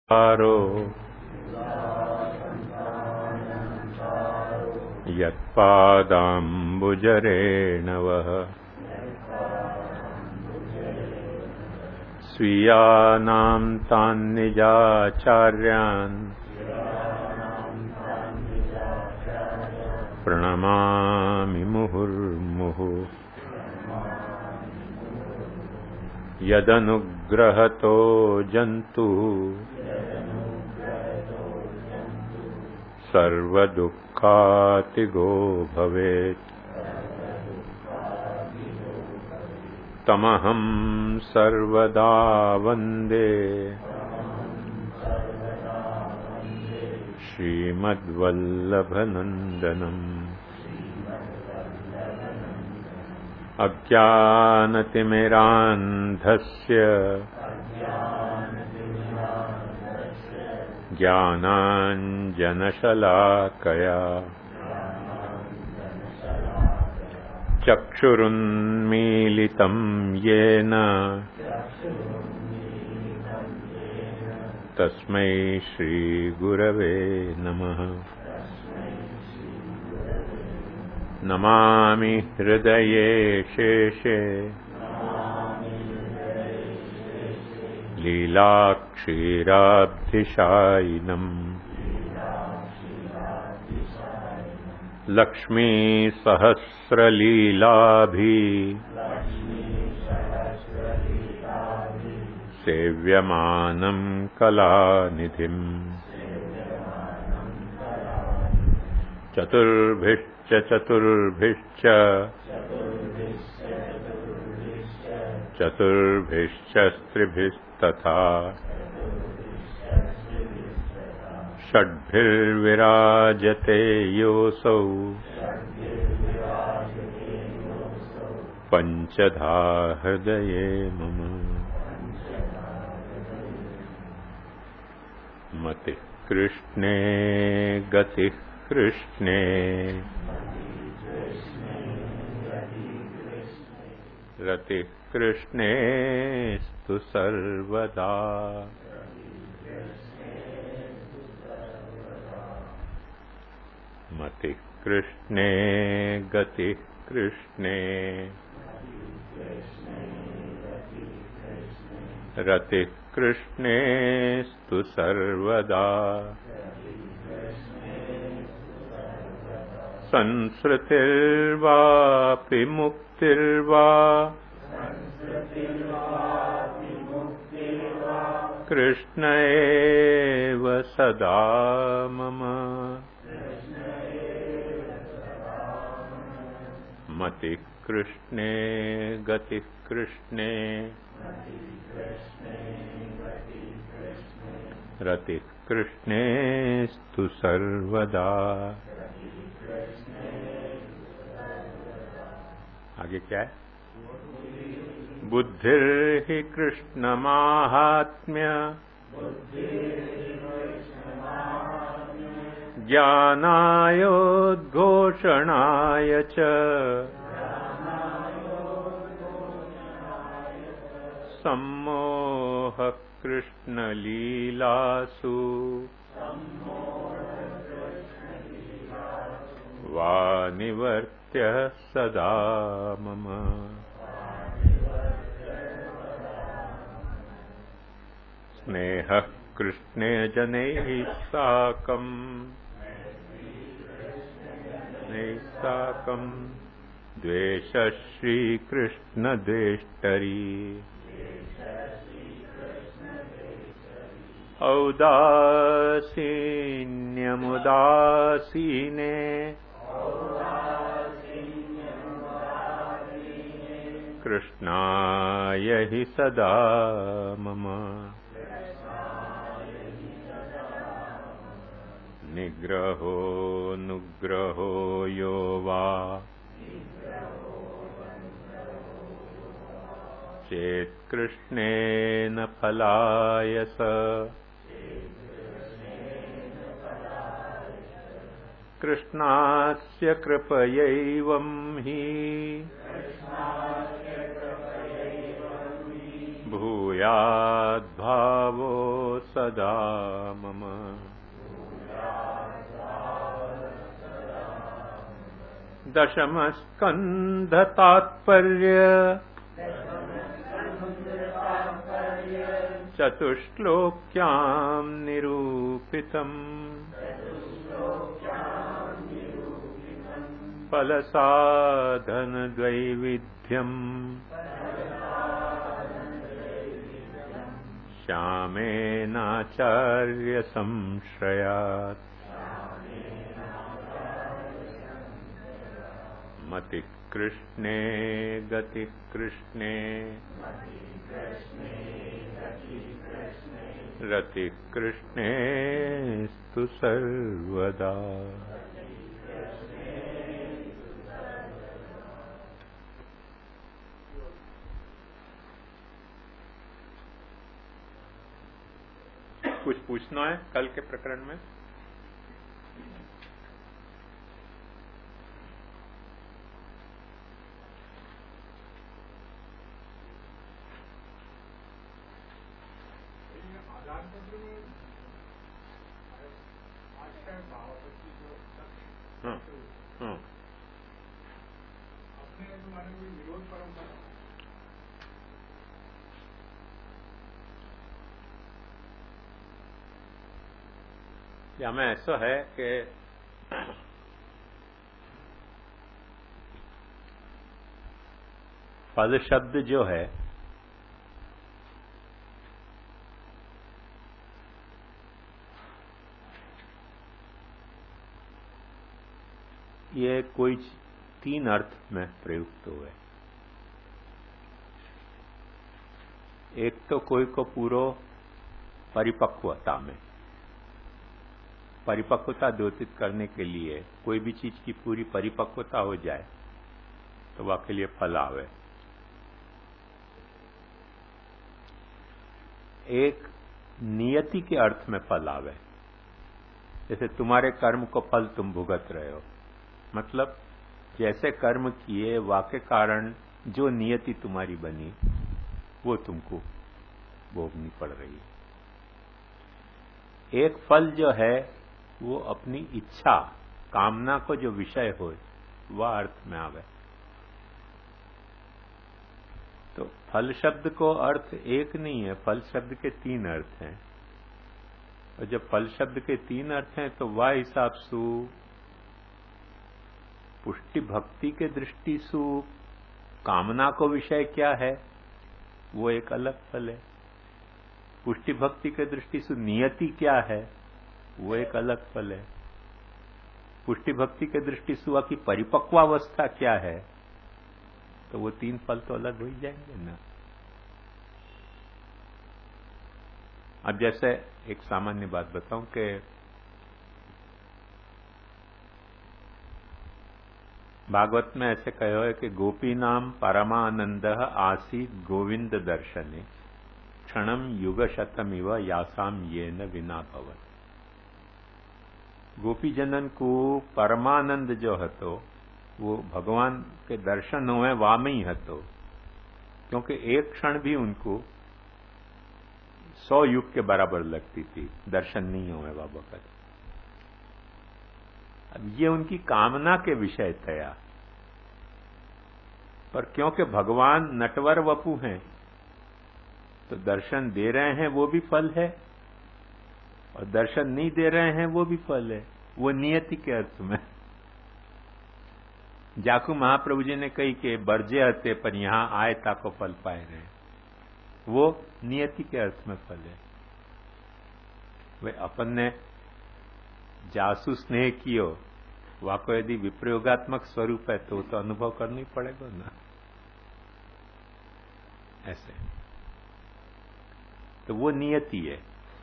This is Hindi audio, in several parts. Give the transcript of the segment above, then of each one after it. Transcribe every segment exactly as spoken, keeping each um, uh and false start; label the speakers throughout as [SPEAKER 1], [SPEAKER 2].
[SPEAKER 1] आरो यत्पादाम्बुजरेणवः स्वीयानां तान्निजाचार्यान् प्रणमामि मुहुर्मुहुः। यदनुग्रहतो जन्तुः सर्वदुःखातिगो भवेत् तमहं सर्वदा वन्दे श्रीमद्वल्लभनन्दनम्। अज्ञानतिमिरान्धस्य ज्ञानाञ्जनशलाकया चक्षुरुन्मीलितं येन तस्मै श्रीगुरवे नमः। नमामि हृदये शेषे लीलाक्षीराब्धिशायिनम् लक्ष्मीसहस्रलीलाभि सेव्यमानं कलानिधिम्। चतुर्भिश्च चतुर्भिश्च चतुर्भिश्च स्त्रिभिस्तथा षड्भिर्विराजते योऽसौ पञ्चधा हृदये मम। मतिः कृष्णे गतिः कृष्णे रतिः कृष्णेस्तु सर्वदा। मतिः कृष्णे गतिः कृष्णे रतिः कृष्णेस्तु सर्वदा। संसृतिर्वापि मुक्तिर्वा कृष्ण एव सदा मम। मतिः कृष्णे गतिः कृष्णे रतिः कृष्णेस्तु सर्वदा। आगे क्या है? बुद्धिर्हि कृष्ण माहात्म्य ज्ञानायोद्घोषणाय च सम्मोह कृष्ण लीलासु वा निवर्त्य सदा मम। स्नेहः कृष्णे जनैः साकम् साकम् द्वेषः श्रीकृष्ण द्वेष्टरी औदासीन्यमुदासीने कृष्णाय हि सदा मम। निग्रहो नुग्रहो यो वा चेत्कृष्णेन फलायस कृष्णास्य कृपयैवं हि भूयाद्भावो सदा मम। दशमस्कन्ध तात्पर्य चतुश्लोक्यां निरूपितम्। फलसाधनद्वैविध्यम् श्यामेनाचार्य संश्रयात्। मति कृष्णे गति कृष्णे रति कृष्णे स्तु सर्वदा। कुछ पूछना है कल के प्रकरण में? हाँ, हाँ। या में ऐसा है कि पद शब्द जो है ये कोई तीन अर्थ में प्रयुक्त हुए। एक तो कोई को पूरो परिपक्वता में, परिपक्वता द्योतित करने के लिए कोई भी चीज की पूरी परिपक्वता हो जाए तो वह के लिए फल आवे। एक नियति के अर्थ में फल आवे, जैसे तुम्हारे कर्म को फल तुम भुगत रहे हो, मतलब जैसे कर्म किए वाके कारण जो नियति तुम्हारी बनी वो तुमको भोगनी पड़ रही है। एक फल जो है वो अपनी इच्छा कामना को जो विषय हो वह अर्थ में आवे। तो फल शब्द को अर्थ एक नहीं है, फल शब्द के तीन अर्थ हैं। और जब फल शब्द के तीन अर्थ हैं तो वह हिसाब सु पुष्टि भक्ति के दृष्टि सु कामना को विषय क्या है वो एक अलग फल है। पुष्टि भक्ति के दृष्टि से नियति क्या है वो एक अलग फल है। पुष्टि भक्ति के दृष्टि से हुआ कि परिपक्वावस्था क्या है, तो वो तीन फल तो अलग हो ही जाएंगे ना। अब जैसे एक सामान्य बात बताऊं कि भागवत में ऐसे कहो है कि गोपी नाम परमानंद आसीत गोविंद दर्शने क्षणम युग शतमिव यासाम ये न विना भवत। गोपी जनन को परमानंद जो हतो वो भगवान के दर्शन हुए वा में ही हतो, क्योंकि एक क्षण भी उनको सौ युग के बराबर लगती थी, दर्शन नहीं हुए वा वक़्त। अब ये उनकी कामना के विषय थया, पर क्योंकि भगवान नटवर वपु हैं तो दर्शन दे रहे हैं वो भी फल है और दर्शन नहीं दे रहे हैं वो भी फल है। वो नियति के अर्थ में। जाकू महाप्रभु जी ने कही कि बरजे हते पर यहां आए ताको फल पाए रहे, वो नियति के अर्थ में फल है। वे अपन ने जासु स्नेह कियो वाको यदि विप्रयोगात्मक स्वरूप है तो तो अनुभव करना ही पड़ेगा ना। ऐसे तो वो नियति है।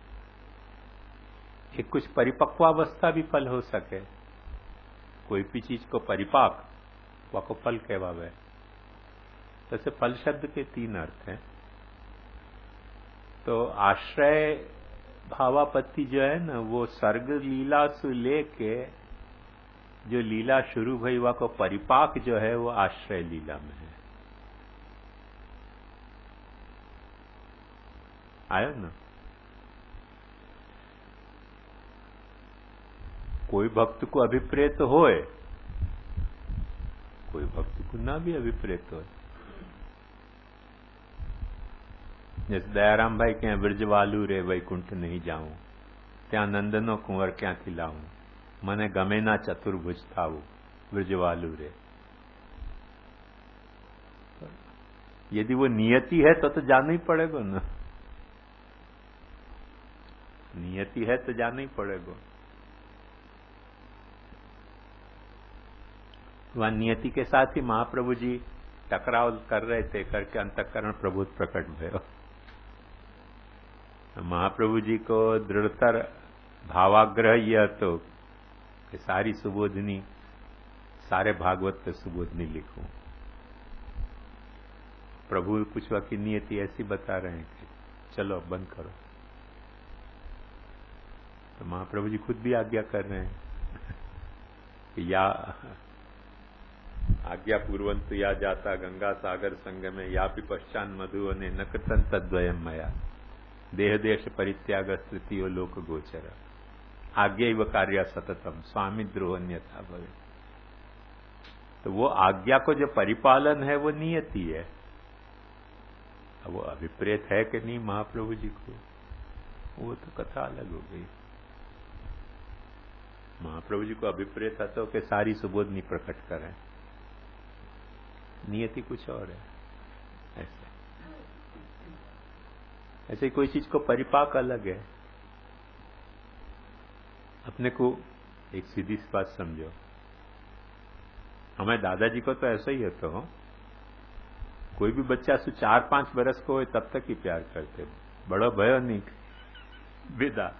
[SPEAKER 1] एक कुछ परिपक्वावस्था भी फल हो सके, कोई भी चीज को परिपाक वाको फल कहवावे। जैसे फल शब्द के तीन अर्थ हैं। तो आश्रय भावापत्ति जो है ना वो सर्ग लीला से लेके जो लीला शुरू भई हुआ को परिपाक जो है वो आश्रय लीला में है। आयो ना। कोई भक्त को अभिप्रेत होए, कोई भक्त को ना भी अभिप्रेत होए। जैसे दयाराम भाई कहें ब्रजवालू रे वैकुंठ नहीं जाऊं, त्या नंदनो कुंवर क्या लाऊं, मने गमे ना चतुर्भुज थाऊ ब्रजवालू रे। यदि वो नियति है तो तो जाना ही पड़ेगा ना, नियति है तो जाना ही पड़ेगा। वह नियति के साथ ही महाप्रभु जी टकराव कर रहे थे, करके अंतःकरण प्रबुद्ध प्रकट भयो। महाप्रभु जी को दृढ़तर भावाग्रह यह तो कि सारी सुबोधनी, सारे भागवत पे सुबोधनी लिखूं। प्रभु पूछवा की नियति ऐसी बता रहे हैं कि चलो बंद करो, तो महाप्रभु जी खुद भी आज्ञा कर रहे हैं कि या आज्ञा पूर्वंतु या जाता गंगा सागर संग में या भी पश्चान मधु ने नकतन तद्वयम मया देह देश परित्याग स्थिति लोक गोचर आज्ञा व कार्य सततम स्वामी द्रोहन्यथा भवे। तो वो आज्ञा को जो परिपालन है वो नियति है। अब वो अभिप्रेत है कि नहीं महाप्रभु जी को, वो तो कथा अलग हो गई। महाप्रभु जी को अभिप्रेत है तो कि सारी सुबोधनी प्रकट करें, नियति कुछ और है। ऐसे ऐसे कोई चीज को परिपाक अलग है। अपने को एक सीधी सी बात समझो, हमारे दादाजी को तो ऐसा ही होता हो, कोई भी बच्चा से चार पांच बरस को हो तब तक ही प्यार करते, बड़ा भयो नहीं विदा।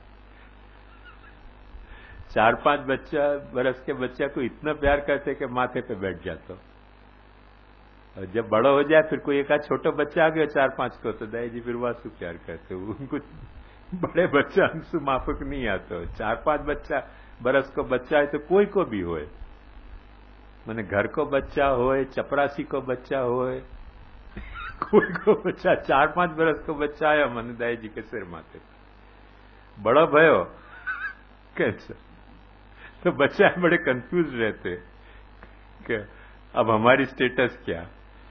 [SPEAKER 1] चार पांच बच्चा बरस के बच्चा को इतना प्यार करते कि माथे पे बैठ जाता। और जब बड़ा हो जाए फिर कोई एक आध छोटा बच्चा आ गया चार पांच को, तो दाई जी फिर वासु प्यार करते, उनको बड़े बच्चा अंशु माफक नहीं आता। चार पांच बच्चा बरस को बच्चा है तो कोई को भी होए, माने घर को बच्चा होए, चपरासी को बच्चा होए, कोई को बच्चा, चार पांच बरस को बच्चा आया मन दाई जी के सिर माथे बड़ा भयो कैसे, तो बच्चा बड़े कंफ्यूज रहते कि अब हमारी स्टेटस क्या।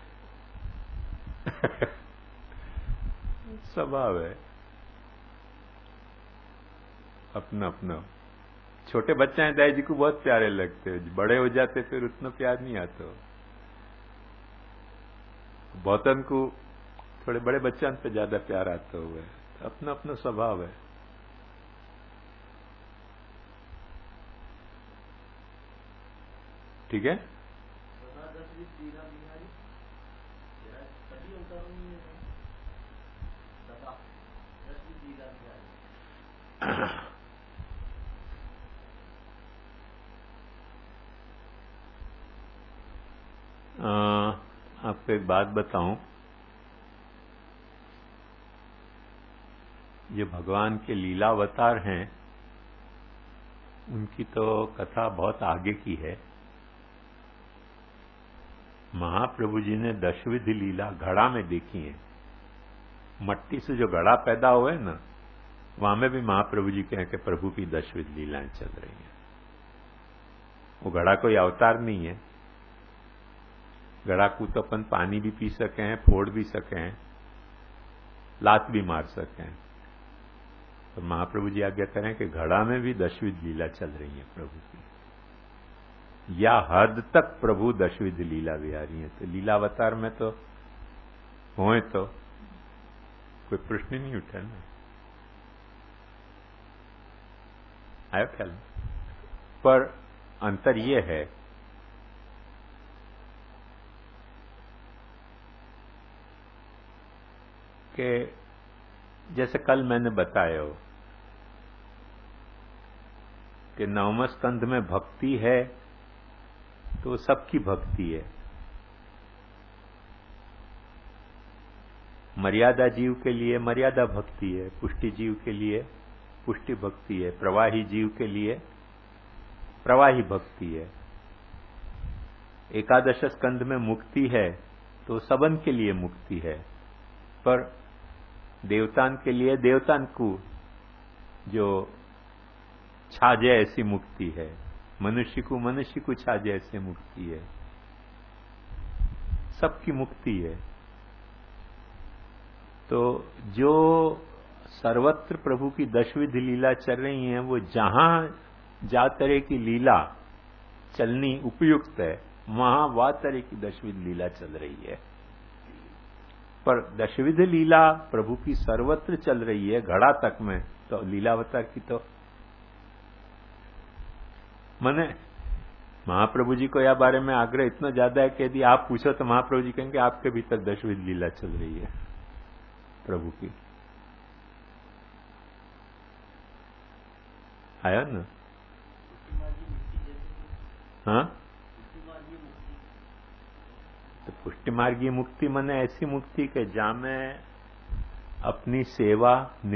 [SPEAKER 1] स्वभाव है अपना अपना। छोटे बच्चे हैं दाई जी को बहुत प्यारे लगते हैं, बड़े हो जाते फिर उतना प्यार नहीं आता। बहुतन को थोड़े बड़े बच्चों पे ज्यादा प्यार आता हुआ है, अपना अपना स्वभाव है। ठीक है। आपको एक बात बताऊं, ये भगवान के लीलावतार हैं, उनकी तो कथा बहुत आगे की है। महाप्रभु जी ने दशविध लीला घड़ा में देखी है। मट्टी से जो घड़ा पैदा हुए ना, वहां में भी महाप्रभु जी कहें कि प्रभु की दशविध लीलाएं चल रही हैं। वो घड़ा कोई अवतार नहीं है। घड़ा को तो अपन पानी भी पी सके हैं, फोड़ भी सके हैं, लात भी मार सके हैं। तो महाप्रभु जी आज्ञा करें कि घड़ा में भी दशविध लीला चल रही है प्रभु की, या हद तक प्रभु दशविध लीला विहारी है। तो लीलावतार में तो होए तो कोई प्रश्न नहीं उठा ना। आया ख्याल। पर अंतर यह है कि जैसे कल मैंने बताया हो कि नवम स्कंध में भक्ति है तो सबकी भक्ति है। मर्यादा जीव के लिए मर्यादा भक्ति है, पुष्टि जीव के लिए पुष्टि भक्ति है, प्रवाही जीव के लिए प्रवाही भक्ति है। एकादश स्कंध में मुक्ति है तो सबन के लिए मुक्ति है, पर देवतान के लिए देवतान को जो छाजे ऐसी मुक्ति है, मनुष्य को मनुष्य को छाजे ऐसी मुक्ति है, सबकी मुक्ति है। तो जो सर्वत्र प्रभु की दशविध लीला चल रही हैं, वो जहां जा तरह की लीला चलनी उपयुक्त है, वहां वह तरह की दशविध लीला चल रही है। पर दशविध लीला प्रभु की सर्वत्र चल रही है, घड़ा तक में, तो लीलावतार की तो मने महाप्रभु जी को यह बारे में आग्रह इतना ज्यादा है कि यदि आप पूछो तो महाप्रभु जी कहेंगे आपके भीतर दशविध लीला चल रही है प्रभु की। आया ना? हाँ, तो पुष्टि मार्गीय मुक्ति मने ऐसी मुक्ति के जहां में अपनी सेवा